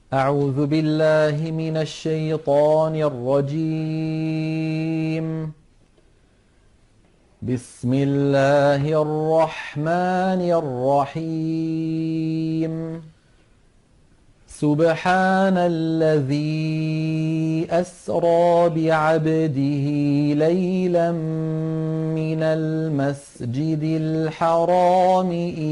أعوذ بالله من الشيطان الرجيم. بسم الله الرحمن الرحيم. سبحان الذي أسرى بعبده ليلا من المسجد الحرام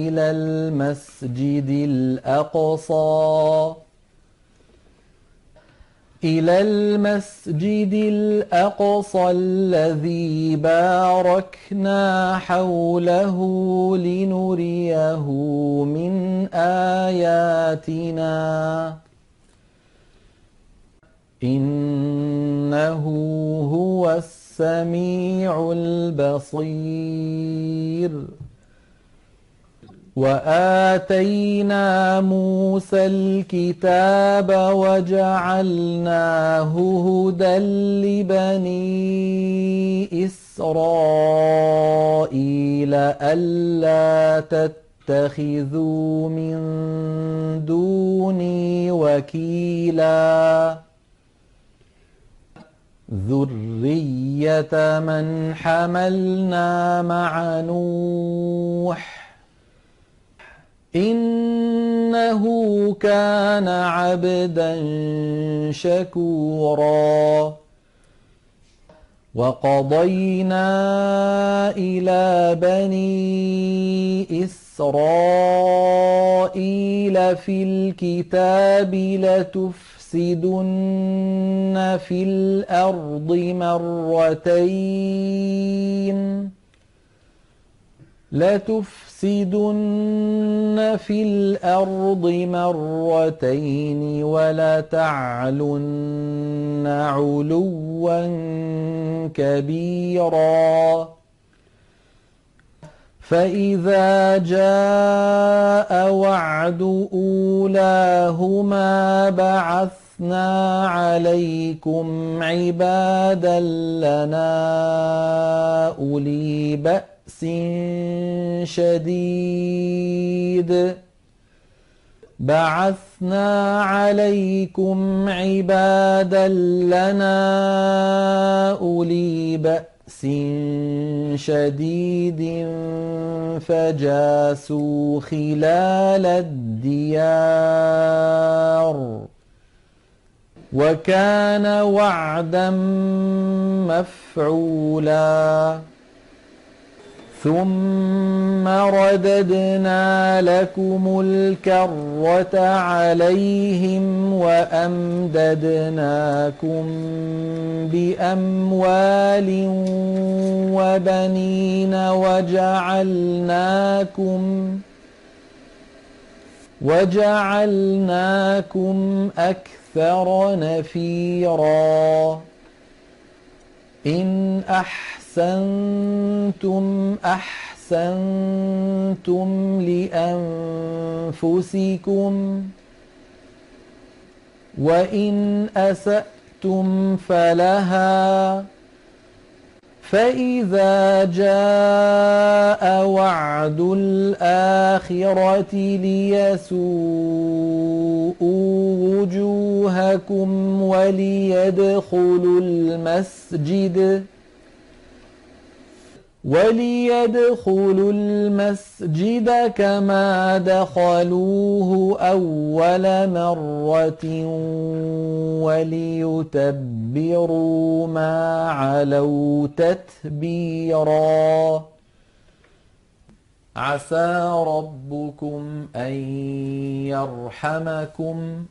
إلى المسجد الأقصى الذي باركنا حوله لنريه من آياتنا إنه هو السميع البصير. وآتينا موسى الكتاب وجعلناه هدى لبني إسرائيل ألا تتخذوا من دوني وكيلا ذرية من حملنا مع نوح إنه كان عبدا شكورا. وقضينا إلى بني إسرائيل في الكتاب لتفسدن في الأرض مرتين ولتعلن علوا كبيرا. فإذا جاء وعد أولاهما بعثنا عليكم عبادا لنا أولي بأس شديد فجاسوا خلال الديار وكان وعدا مفعولا. ثم رددنا لكم الكرة عليهم وأمددناكم بأموال وبنين وجعلناكم أكثر نفيرا. إن أحسنتم لأنفسكم وإن أسأتم فلها. فإذا جاء وعد الآخرة ليسوءوا وجوهكم وليدخلوا المسجد كما دخلوه أول مرة وليتبروا ما علوا تتبيرا. عسى ربكم أن يرحمكم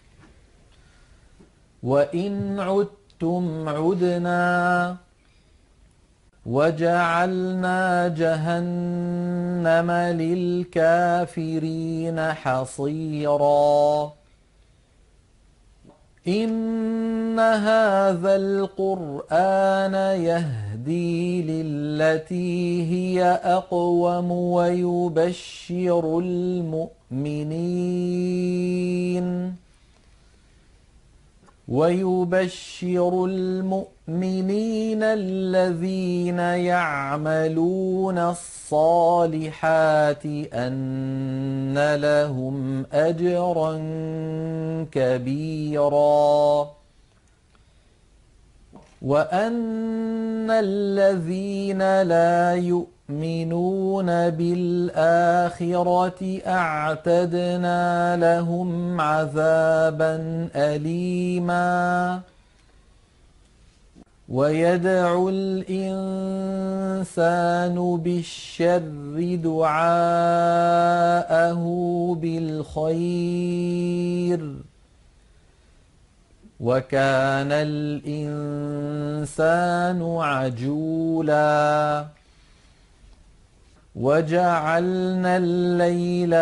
وإن عدتم عدنا وجعلنا جهنم للكافرين حصيرا. إن هذا القرآن يهدي للتي هي أقوم ويبشر المؤمنين الذين يعملون الصالحات أن لهم أجرا كبيرا وأن الذين لا يؤمنون بالآخرة أعتدنا لهم عذابا أليما ويدعو الإنسان بالشر دعاءه بالخير وكان الإنسان عجولا وجعلنا الليل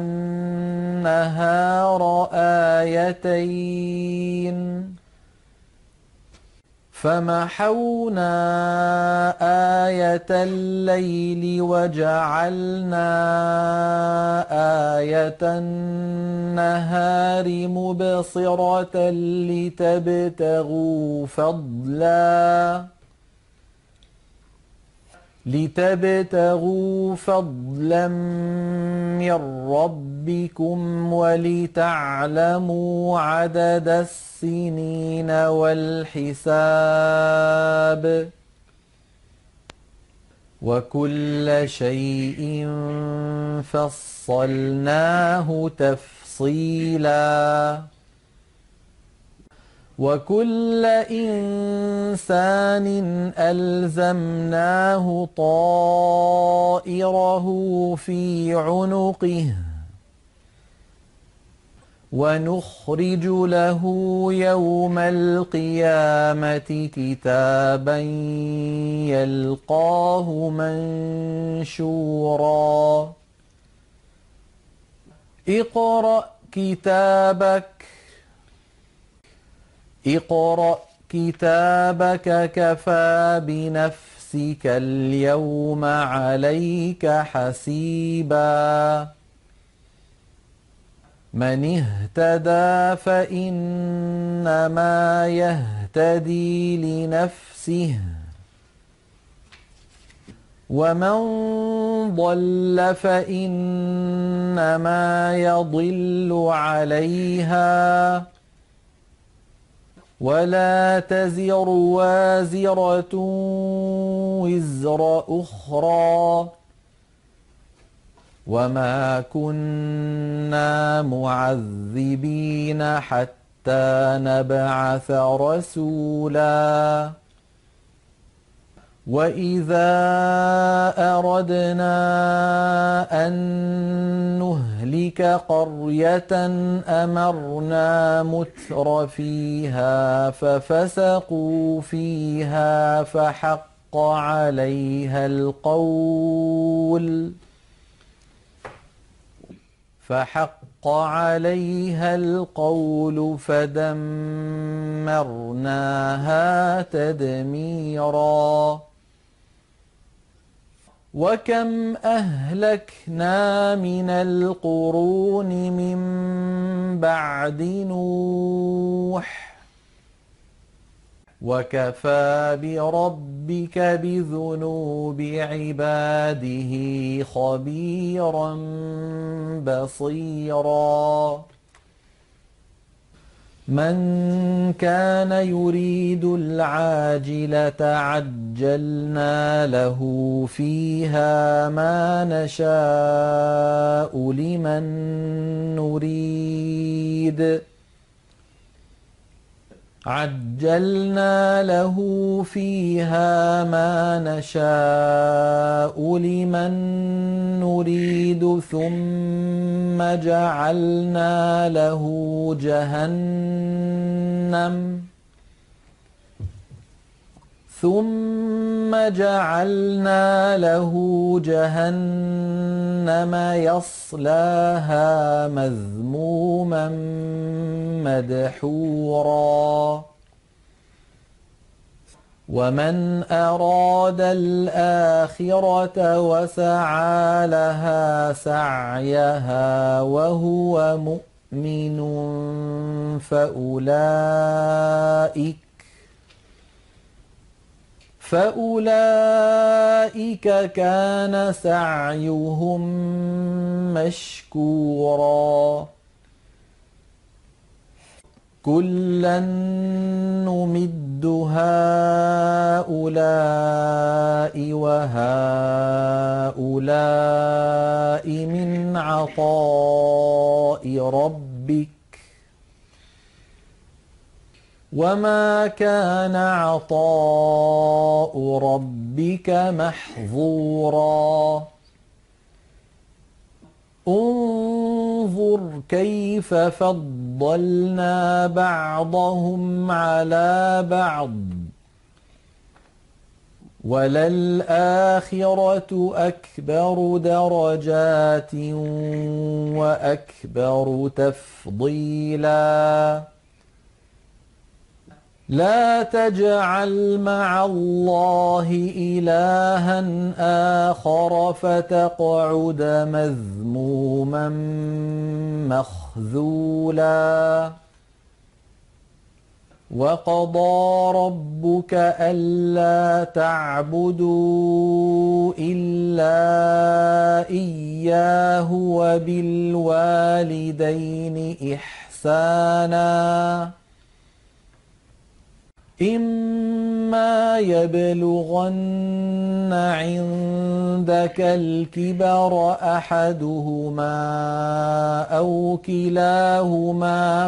والنهار آيتين فمحونا آية الليل وجعلنا آية النهار مبصرة لتبتغوا فضلا من ربكم ولتعلموا عدد السنين والحساب وكل شيء فصلناه تفصيلا وكل إنسان ألزمناه طائره في عنقه ونخرج له يوم القيامة كتابا يلقاه منشورا اقرأ كتابك كفى بنفسك اليوم عليك حسيبا من اهتدى فإنما يهتدي لنفسه ومن ضل فإنما يضل عليها ولا تزر وازرة وزر أخرى وما كنا معذبين حتى نبعث رسولا وإذا أردنا أن نهلك قرية أمرنا متر فيها ففسقوا فيها فحق عليها القول فدمرناها تدميرا وكم أهلكنا من القرون من بعد نوح وكفى بربك بذنوب عباده خبيرا بصيرا من كان يريد العاجلة عجلنا له فيها ما نشاء لمن نريد ثم جعلنا له جهنم يصلاها مذموما مدحورا ومن أراد الآخرة وسعى لها سعيها وهو مؤمن فأولئك كان سعيهم مشكورا كلا نمد هؤلاء وهؤلاء من عطاء ربك وما كان عطاء ربك محظورا انظر كيف فضلنا بعضهم على بعض وللآخرة أكبر درجات وأكبر تفضيلا لا تجعل مع الله إلها آخر فتقعد مذموما مخذولا وقضى ربك ألا تعبدوا إلا إياه وبالوالدين إحسانا إما يبلغن عندك الكبر أحدهما أو كلاهما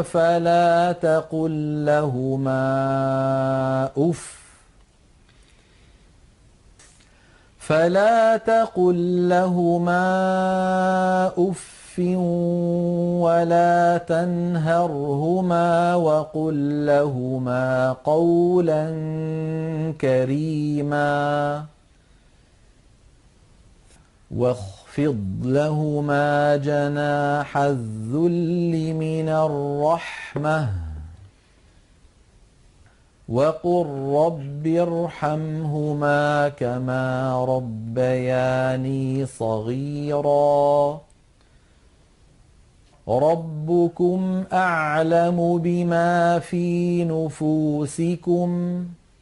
فلا تقل لهما أف ولا تنهرهما وقل لهما قولا كريما واخفض لهما جناح الذل من الرحمة وقل رب ارحمهما كما ربياني صغيرا ربكم أعلم بما في نفوسكم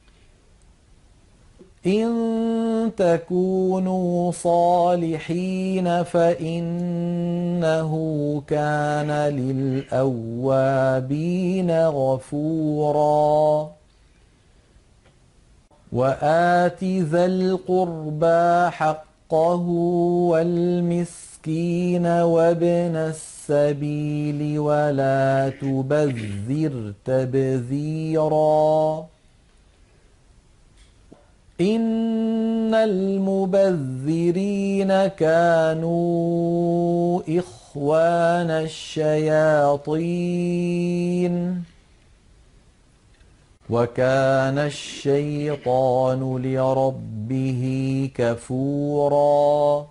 إن تكونوا صالحين فإنه كان للأوابين غفورا وآت ذا القربى حقه والمسكين وابن السبيل ولا تبذر تبذيرا إن المبذرين كانوا إخوان الشياطين وكان الشيطان لربه كفورا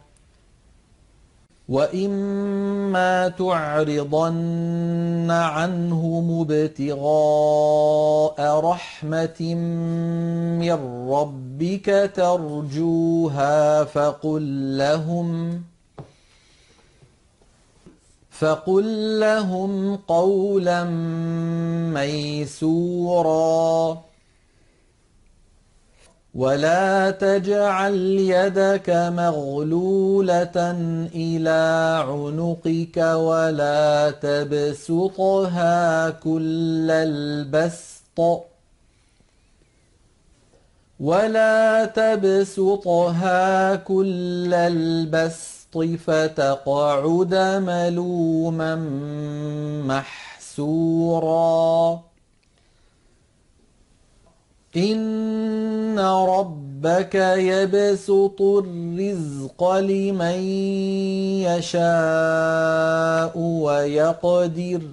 وإما تعرضن عنهم ابتغاء رحمة من ربك ترجوها فقل لهم قولا ميسورا ولا تجعل يدك مغلولة إلى عنقك ولا تبسطها كل البسط فتقعد ملوما محسورا إن ربك يبسط الرزق لمن يشاء ويقدر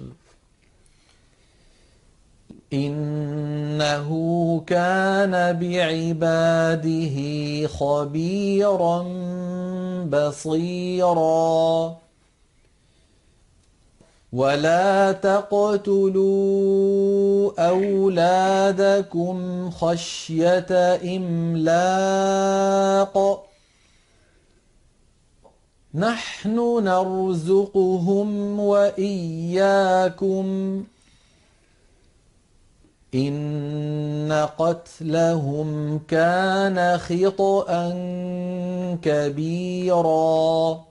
إنه كان بعباده خبيرا بصيرا ولا تقتلوا أولادكم خشية إملاق نحن نرزقهم وإياكم إن قتلهم كان خطأ كبيرا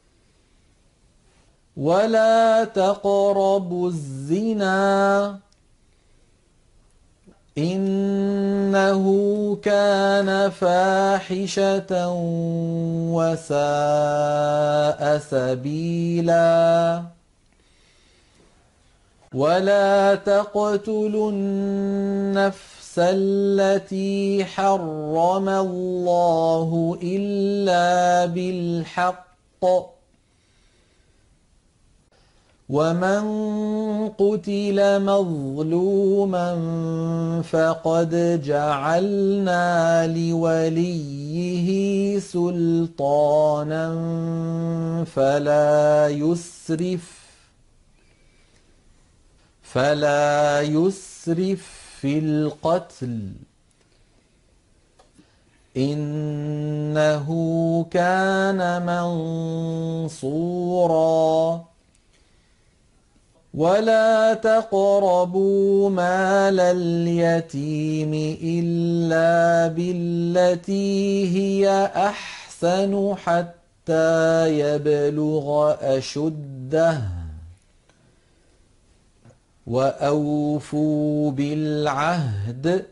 ولا تقربوا الزنا إنه كان فاحشة وساء سبيلا ولا تقتلوا النفس التي حرم الله إلا بالحق ومن قتل مظلوما فقد جعلنا لوليه سلطانا فلا يسرف في القتل إنه كان منصورا ولا تقربوا مال اليتيم إلا بالتي هي أحسن حتى يبلغ أشده وأوفوا بالعهد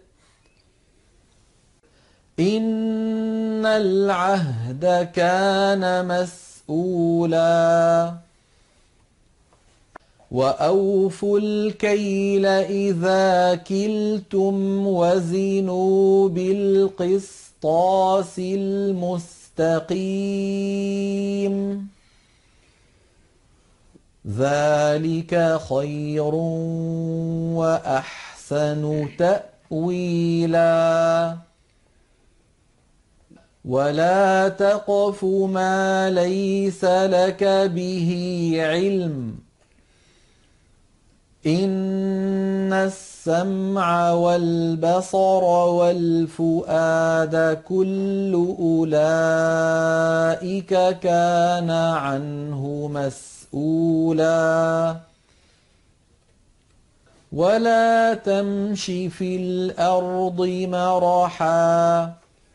إن العهد كان مسؤولا وأوفوا الكيل إذا كلتم وزنوا بالقسطاس المستقيم ذلك خير وأحسن تأويلا ولا تقف ما ليس لك به علم إن السمع والبصر والفؤاد كل أولئك كان عنه مسؤولا ولا تمش في الأرض مرحا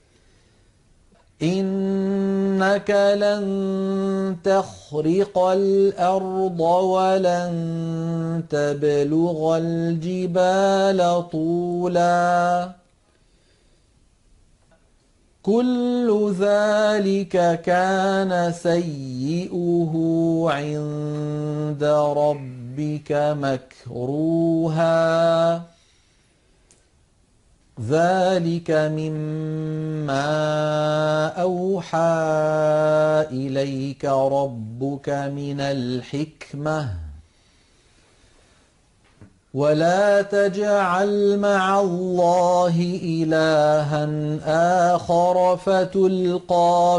إنك لن تخرق الأرض ولن تبلغ الجبال طولا كل ذلك كان سيئه عند ربك مكروها ذلك مما أوحى إليك ربك من الحكمة ولا تجعل مع الله إلها آخر فتلقى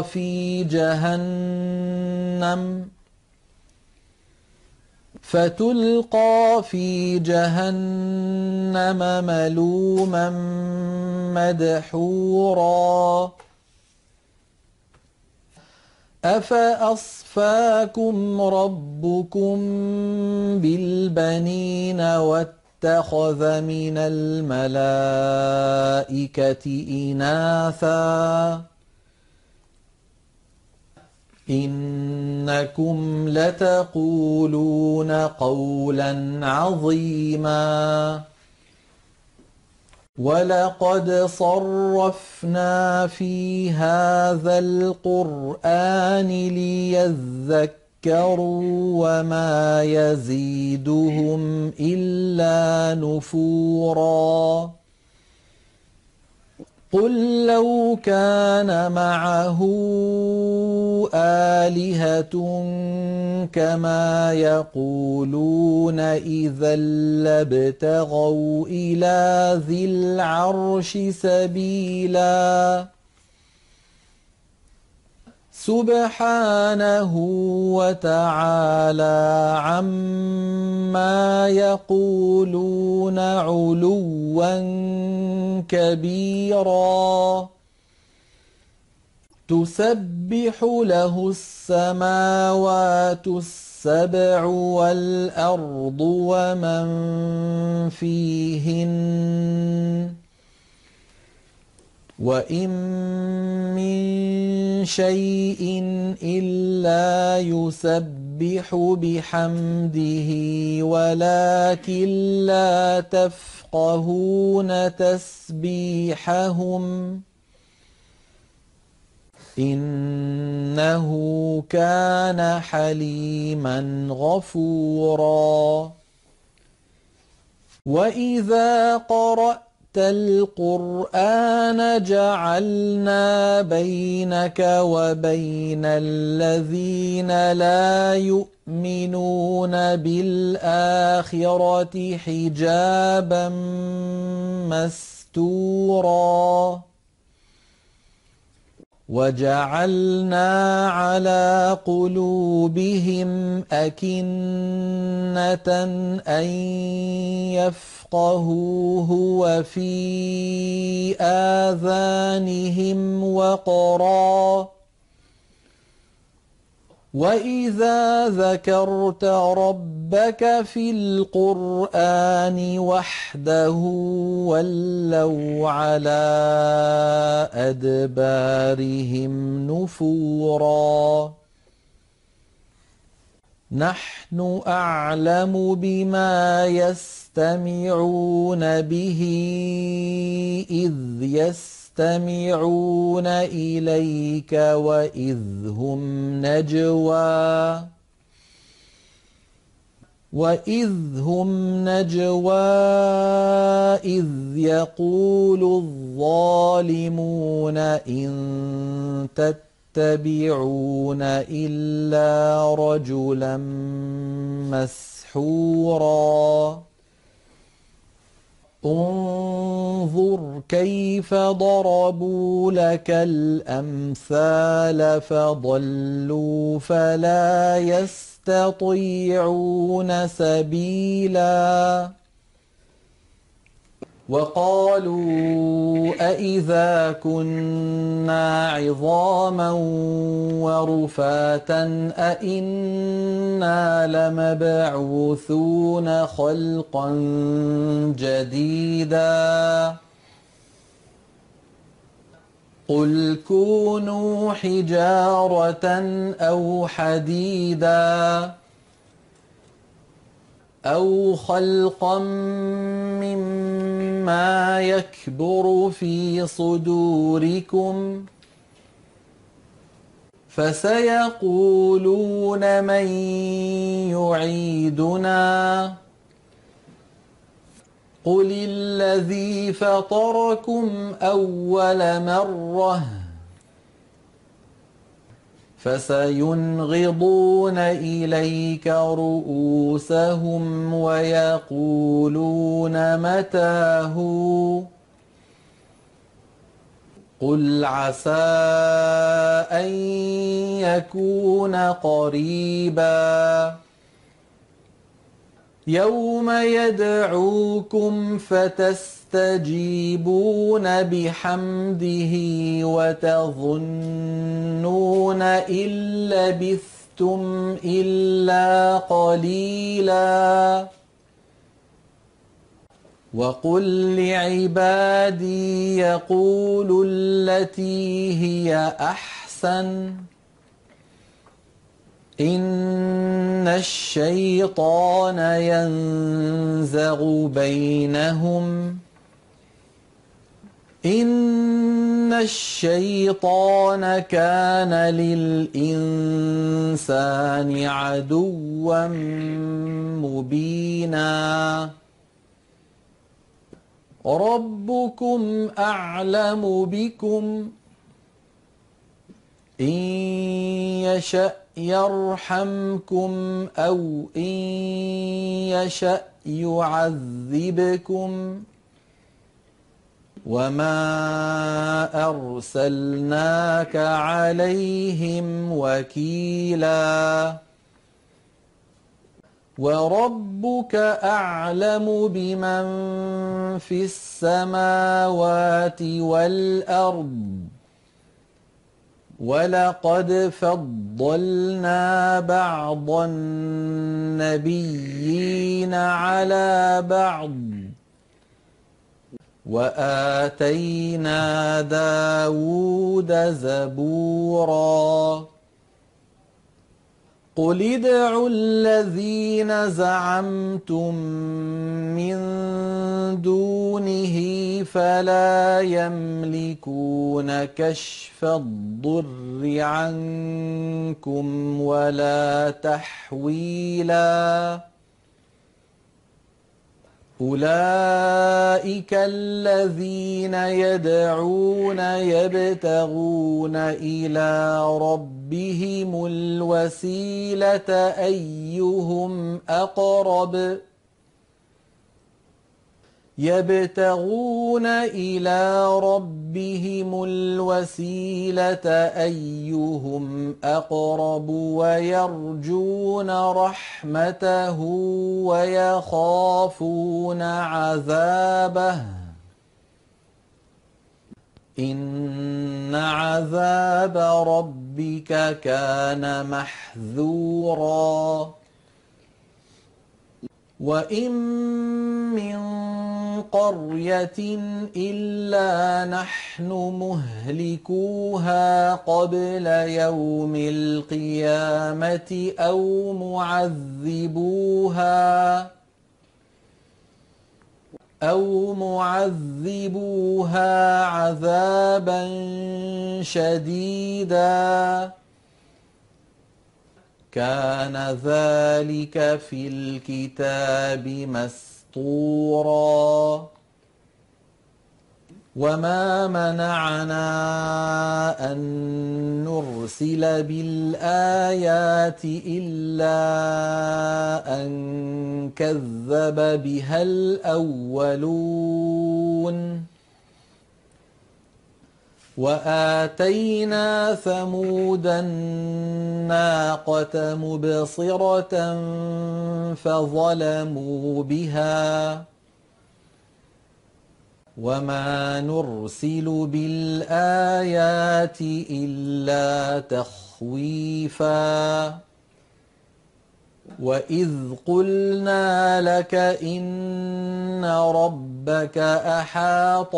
في جهنم ملوما مدحورا أفأصفاكم ربكم بالبنين واتخذ من الملائكة إناثا إنكم لتقولون قولا عظيما ولقد صرفنا في هذا القرآن ليذكروا وما يزيدهم إلا نفورا قل لو كان معه آلهة كما يقولون إذا لابتغوا إلى ذي العرش سبيلا سبحانه وتعالى عما يقولون علوا كبيرا تسبح له السماوات السبع والأرض ومن فيهن وإن من شيء إلا يسبح يسبح بحمده ولكن لا تفقهون تسبيحهم إنه كان حليما غفورا. وإذا قرأت القرآن جعلنا بينك وبين الذين لا يؤمنون بالآخرة حجابا مستورا وجعلنا على قلوبهم أكنة أن يفقهوه وفي آذانهم وقرا وإذا ذكرت ربك في القرآن وحده ولوا على أدبارهم نفورا. نحن أعلم بما يستمعون به إذ يستمعون إليك وإذ هم نجوى إذ يقول الظالمون إن تتبعون إلا رجلا مسحورا. انظر كيف ضربوا لك الأمثال فضلوا فلا يستطيعون سبيلا. وقالوا أإذا كنا عظاما ورفاتا أإنا لمبعوثون خلقا جديدا قل كونوا حجارة أو حديدا أو خلقا مما يكبر في صدوركم فسيقولون من يعيدنا قل الذي فطركم أول مرة فسينغضون إليك رؤوسهم ويقولون متى هو قل عسى أن يكون قريبا يوم يدعوكم فتستجيبون بحمده وتظنون إن لبثتم إلا قليلا. وقل لعبادي يقولوا التي هي أحسن إن الشيطان ينزغ بينهم إن الشيطان كان للإنسان عدوا مبينا. ربكم أعلم بكم إن يشأ يرحمكم أو إن يشأ يعذبكم وما أرسلناك عليهم وكيلا. وربك أعلم بمن في السماوات والأرض ولقد فضلنا بعض النبيين على بعض وآتينا داود زبورا قل ادعوا الذين زعمتم من دونه فلا يملكون كشف الضر عنكم ولا تحويلا أولئك الذين يدعون يبتغون إلى ربهم الوسيلة أيهم أقرب ويرجون رحمته ويخافون عذابه إن عذاب ربك كان محذورا وإن من قرية إلا نحن مهلكوها قبل يوم القيامة أو معذبوها عذابا شديدا كان ذلك في الكتاب مسطورا وما منعنا أن نرسل بالآيات إلا أن كذب بها الأولون وآتينا ثمود الناقة مبصرة فظلموا بها وما نرسل بالآيات إلا تخويفا وإذ قلنا لك إن ربك أحاط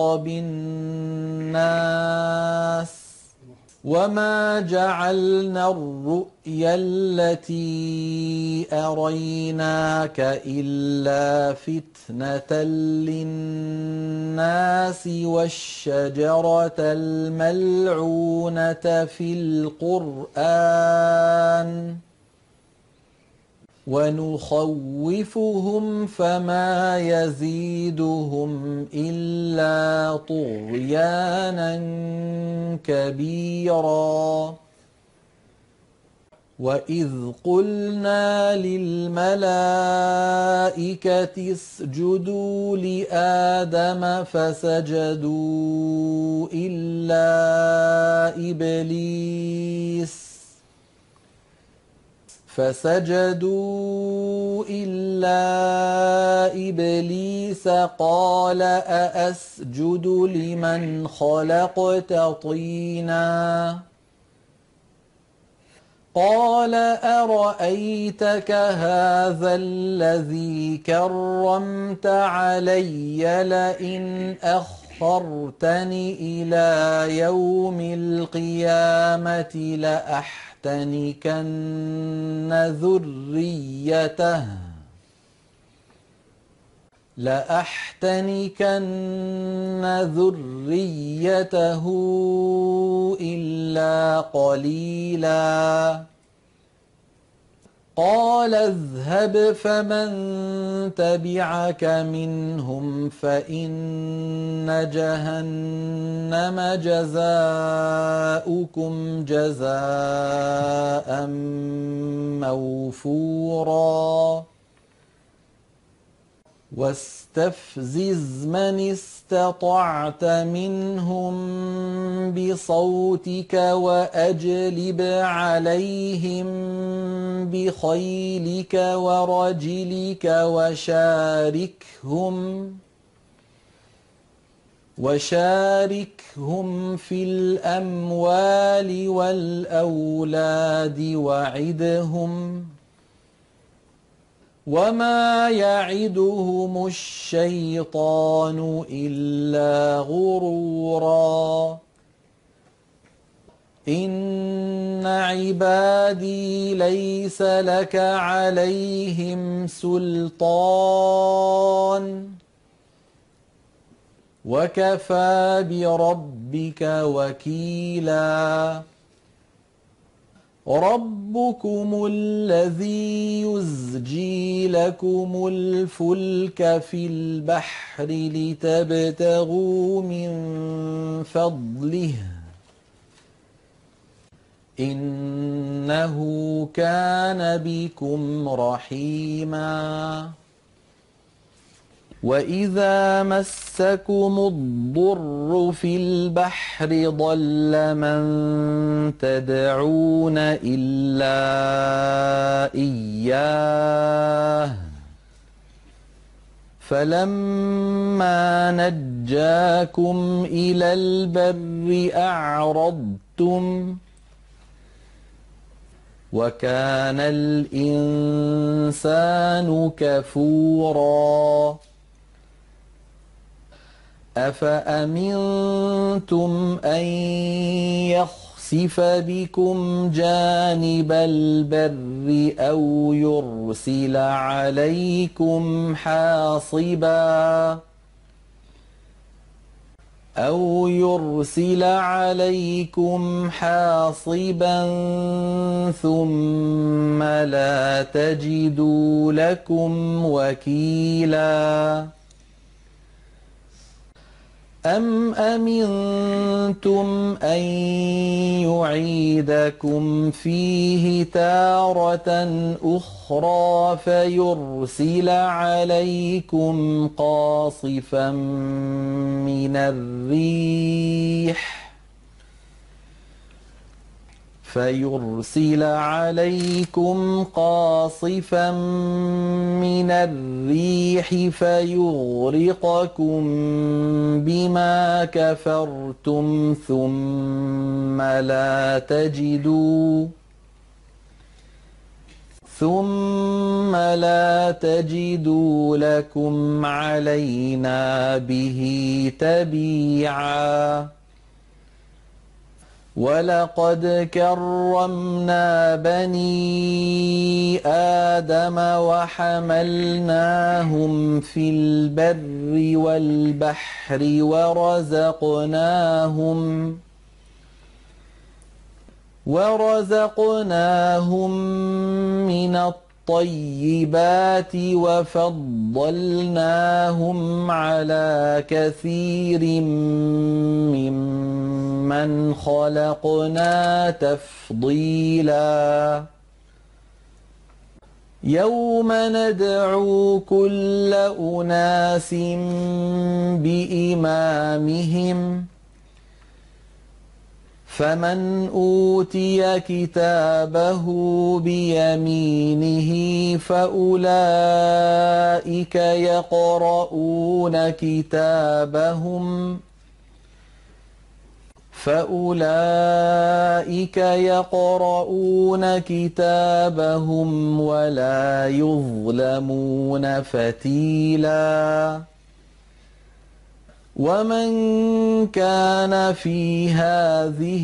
بالناس وما جعلنا الرؤيا التي أريناك إلا فتنة للناس والشجرة الملعونة في القرآن ونخوفهم فما يزيدهم إلا طغيانا كبيرا وإذ قلنا للملائكة اسجدوا لآدم فسجدوا إلا إبليس قال أأسجد لمن خلقت طينا قال أرأيتك هذا الذي كرمت علي لئن أخرتني إلى يوم القيامة لأحتنكن ذريته إلا قليلا قال اذهب فمن تبعك منهم فإن جهنم جزاؤكم جزاء موفورا واستفزز من استطعت منهم بصوتك وأجلب عليهم بخيلك ورجلك وشاركهم في الأموال والأولاد وعدهم وما يعدهم الشيطان إلا غرورا إن إن عبادي ليس لك عليهم سلطان وكفى بربك وكيلا ربكم الذي يزجي لكم الفلك في البحر لتبتغوا من فضله إنه كان بكم رحيما وإذا مسكم الضر في البحر ضل من تدعون إلا إياه فلما نجاكم إلى البر أعرضتم وكان الإنسان كفورا أفأمنتم أن يخسف بكم جانب البر أو يرسل عليكم حاصبا ثم لا تجدوا لكم وكيلا أم أمنتم أن يعيدكم فيه تارة أخرى فيرسل عليكم قاصفا من الريح فيغرقكم بما كفرتم ثم لا تجدوا لكم علينا به تبيعا ولقد كرمنا بني آدم وحملناهم في البر والبحر ورزقناهم من الطيبات وفضلناهم على كثير ممن خلقنا تفضيلا يوم ندعو كل أناس بإمامهم فمن أوتي كتابه بيمينه فأولئك يقرؤون كتابهم ولا يظلمون فتيلا ومن كان في هذه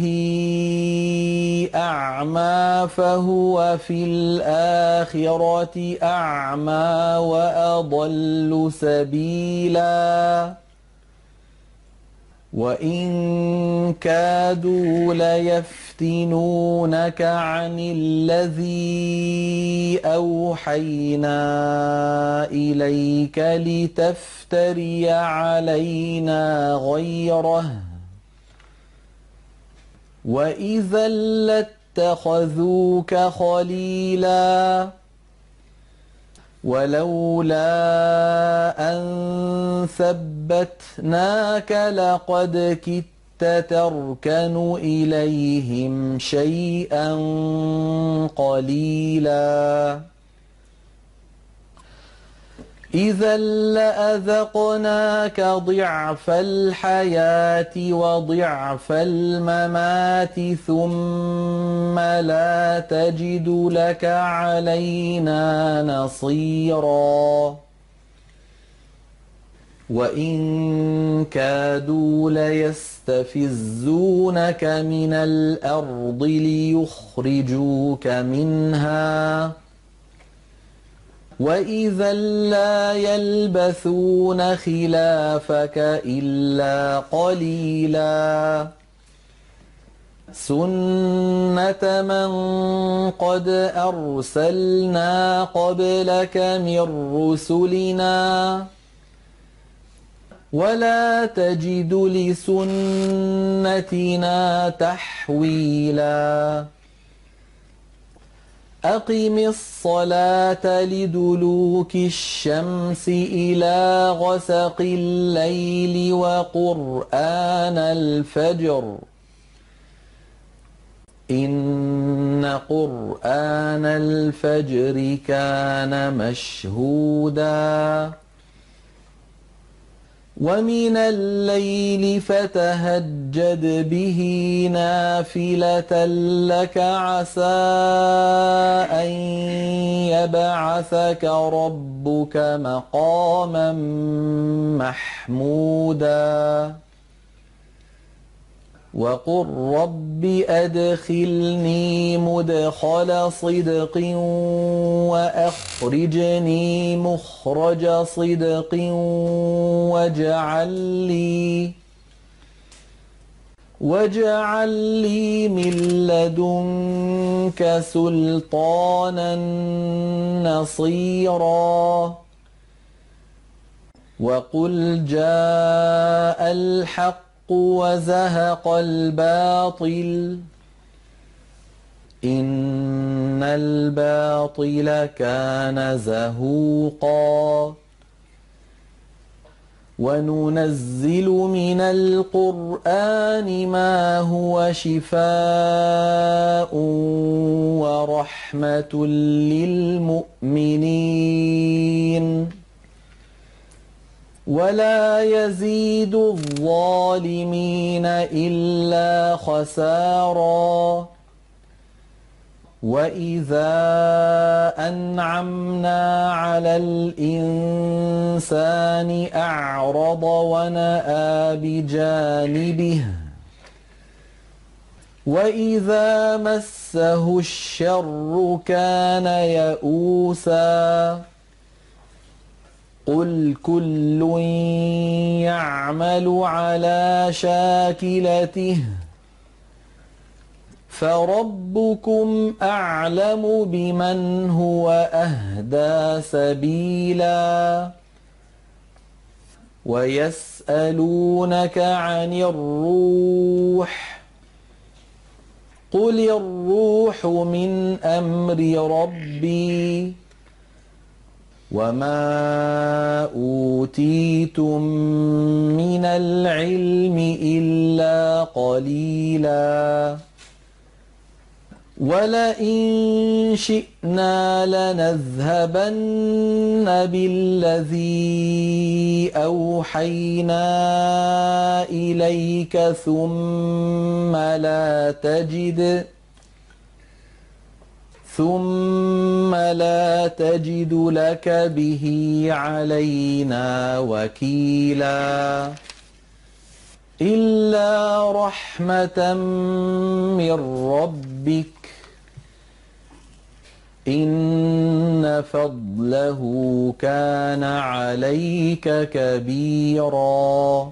أعمى فهو في الآخرة أعمى وأضل سبيلا وإن كادوا ليفتنونك عن الذي أوحينا إليك لتفتري علينا غيره وإذا لاتخذوك خليلا ولولا أن ثبتناك لقد كدت تركن إليهم شيئا قليلا إذا لأذقناك ضعف الحياة وضعف الممات ثم لا تجد لك علينا نصيرا وإن كادوا يستفزونك من الأرض ليخرجوك منها وإذا لا يلبثون خلافك إلا قليلا سنة من قد أرسلنا قبلك من رسلنا ولا تجد لسنتنا تحويلا أقم الصلاة لدلوك الشمس إلى غسق الليل وقرآن الفجر إن قرآن الفجر كان مشهودا ومن الليل فتهجد به نافلة لك عسى أن يبعثك ربك مقاما محمودا وقل رب أدخلني مدخل صدق وأخرجني مخرج صدق واجعل لي من لدنك سلطانا نصيرا وقل جاء الحق وزهق الباطل إن الباطل كان زهوقا وننزل من القرآن ما هو شفاء ورحمة للمؤمنين ولا يزيد الظالمين إلا خسارا وإذا أنعمنا على الإنسان أعرض ونأى بجانبه وإذا مسه الشر كان يئوسا قل كل يعمل على شاكلته فربكم أعلم بمن هو أهدى سبيلا ويسألونك عن الروح قل الروح من أمر ربي وما أوتيتم من العلم إلا قليلا ولئن شئنا لنذهبن بالذي أوحينا إليك ثم لا تجد لك به علينا وكيلا إلا رحمة من ربك إن فضله كان عليك كبيرا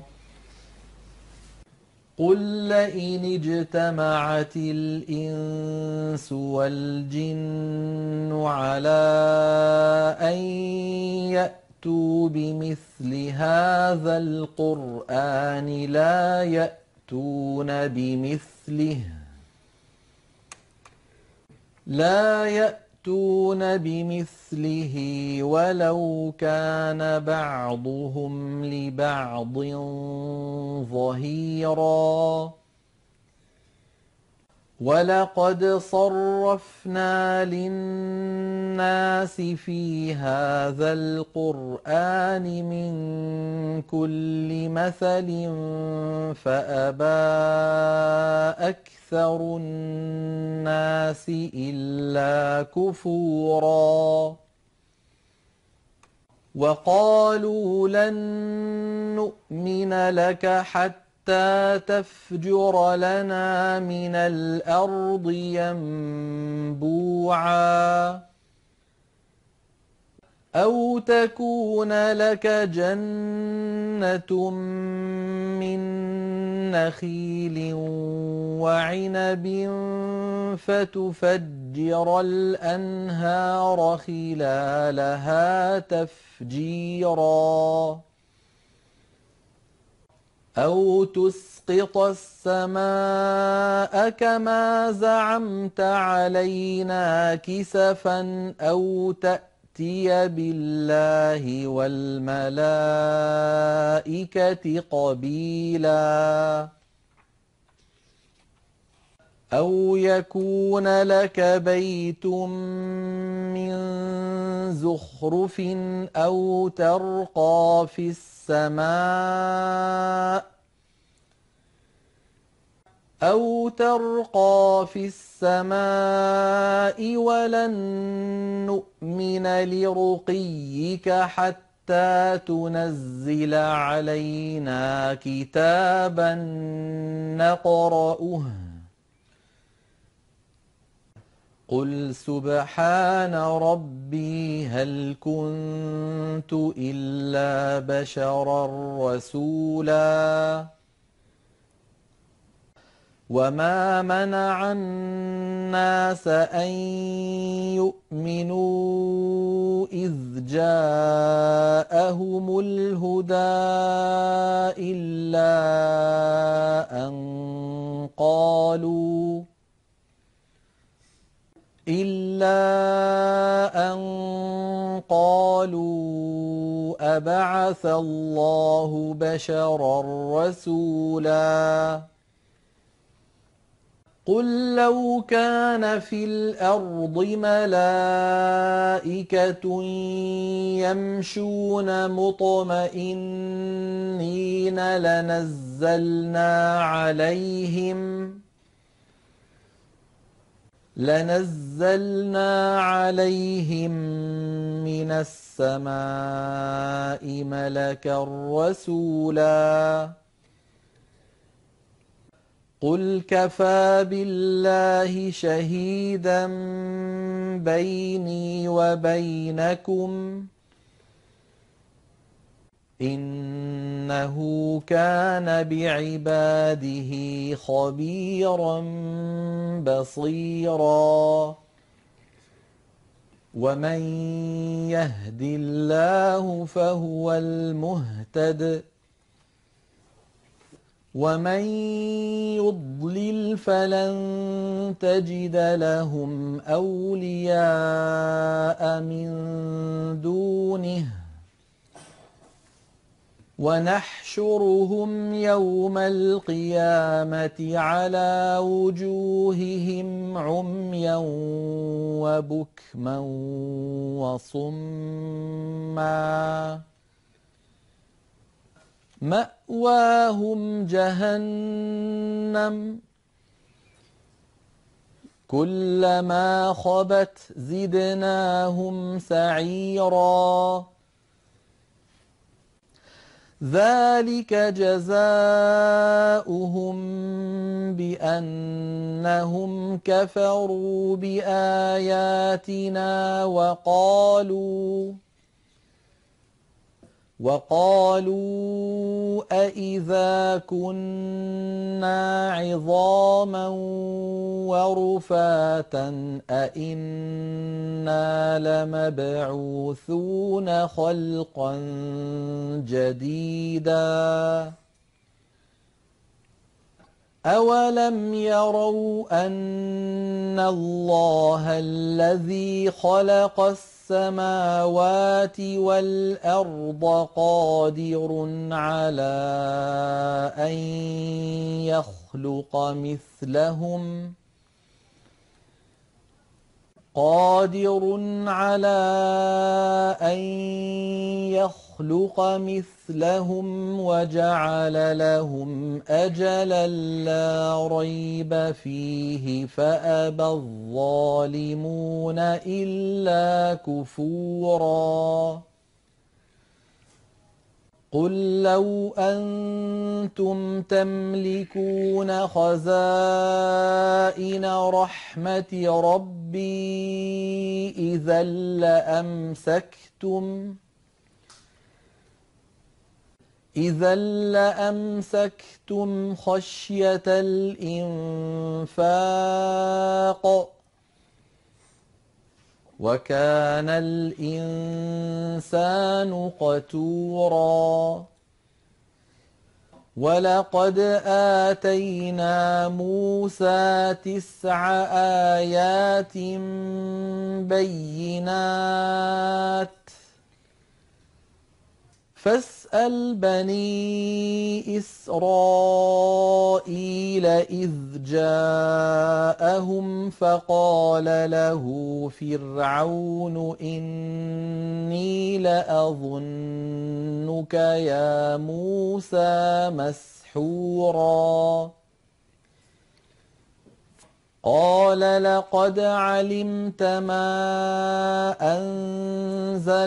قل لئن اجتمعت الإنس والجن على أن يأتوا بمثل هذا القرآن لا يأتون بمثله ولو كان بعضهم لبعض ظهيرا ولقد صرفنا للناس في هذا القرآن من كل مثل فأبى أكثر الناس إلا كفورا وقالوا لن نؤمن لك حتى حتى تفجر لنا من الأرض ينبوعا أو تكون لك جنة من نخيل وعنب فتفجر الأنهار خلالها تفجيرا أو تسقط السماء كما زعمت علينا كسفا أو تأتي بالله والملائكة قبيلا أو يكون لك بيت من زخرف أو ترقى في السماء ولن نؤمن لرقيك حتى تنزل علينا كتابا نقرأه قل سبحان ربي هل كنت إلا بشرا رسولا وما منع الناس أن يؤمنوا إذ جاءهم الهدى إلا أن قالوا أبعث الله بشرا رسولا قل لو كان في الأرض ملائكة يمشون مطمئنين لنزلنا عليهم من السماء ملكا رسولا قل كفى بالله شهيدا بيني وبينكم إنه كان بعباده خبيرا بصيرا ومن يهد الله فهو المهتد ومن يضلل فلن تجد لهم أولياء من دونه ونحشرهم يوم القيامة على وجوههم عميا وبكما وصما مأواهم جهنم كلما خبت زدناهم سعيرا ذلك جزاؤهم بأنهم كفروا بآياتنا وقالوا أإذا كنا عظاما ورفاتا أإنا لمبعوثون خلقا جديدا أولم يروا أن الله الذي خلق السماوات والأرض قادر على أن يخلق مثلهم وجعل لهم أجلا لا ريب فيه فأبى الظالمون إلا كفورا قل لو أنتم تملكون خزائن رحمة ربي إذا لأمسكتم خشية الإنفاق وكان الإنسان قتورا ولقد آتينا موسى 9 آيات بينات فاسأل بني إسرائيل إذ جاءهم فقال له فرعون إني لأظنك يا موسى مسحورا قال لقد علمت ما أنزل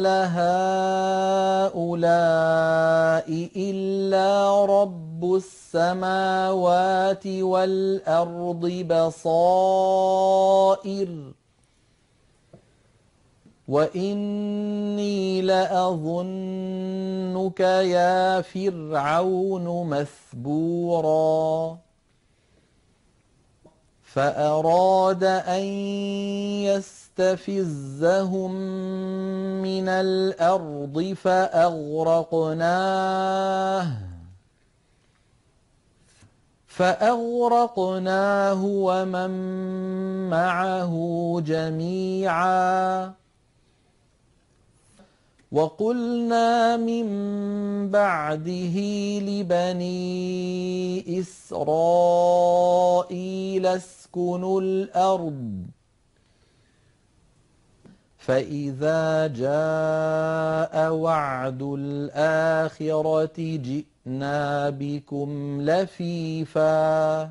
هؤلاء إلا رب السماوات والأرض بصائر وإني لأظنك يا فرعون مثبورا فأراد أن يستفزهم من الأرض فأغرقناه ومن معه جميعا وقلنا من بعده لبني إسرائيل اسكنوا الأرض فإذا جاء وعد الآخرة جئنا بكم لفيفا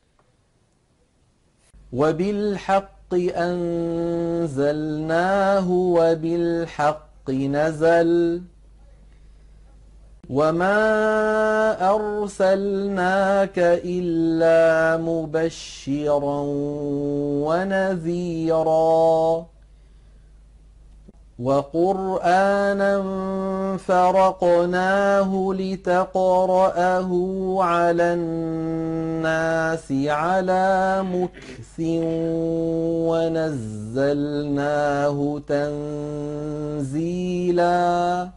وبالحق أنزلناه وبالحق نزل وما أرسلناك إلا مبشرا ونذيرا وقرآنا فرقناه لتقرأه على الناس على مكث ونزلناه تنزيلا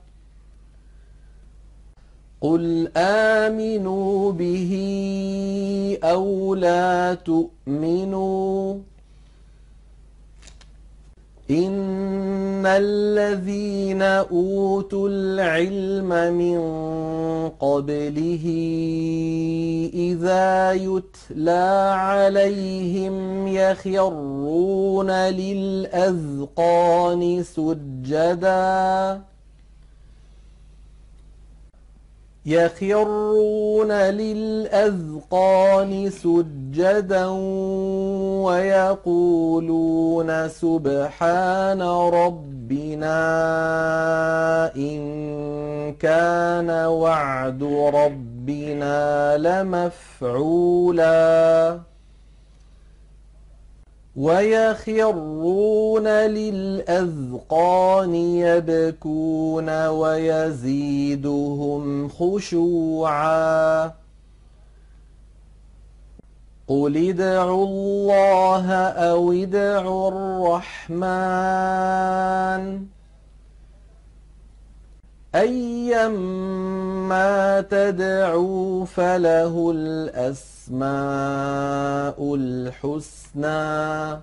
قل آمنوا به أو لا تؤمنوا إن الذين أوتوا العلم من قبله إذا يتلى عليهم يخرون للأذقان سجدا ويقولون سبحان ربنا إن كان وعد ربنا لمفعولا ويخرون للأذقان يبكون ويزيدهم خشوعا قل ادعوا الله أو ادعوا الرحمن أيما تدعوا فله الأسماء الحسنى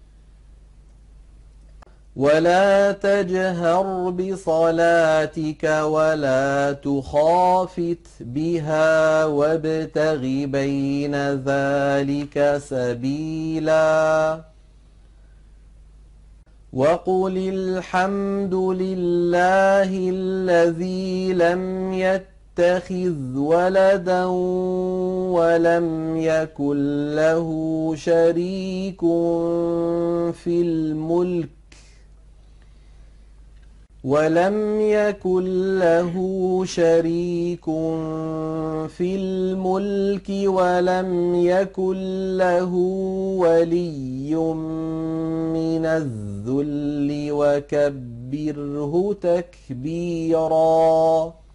ولا تجهر بصلاتك ولا تخافت بها وابتغ بين ذلك سبيلا وقل الحمد لله الذي لم يتخذ ولدا ولم يكن له شريك في الملك ولم يكن له شريك في الملك ولم يكن له ولي من الذل وكبره تكبيرا.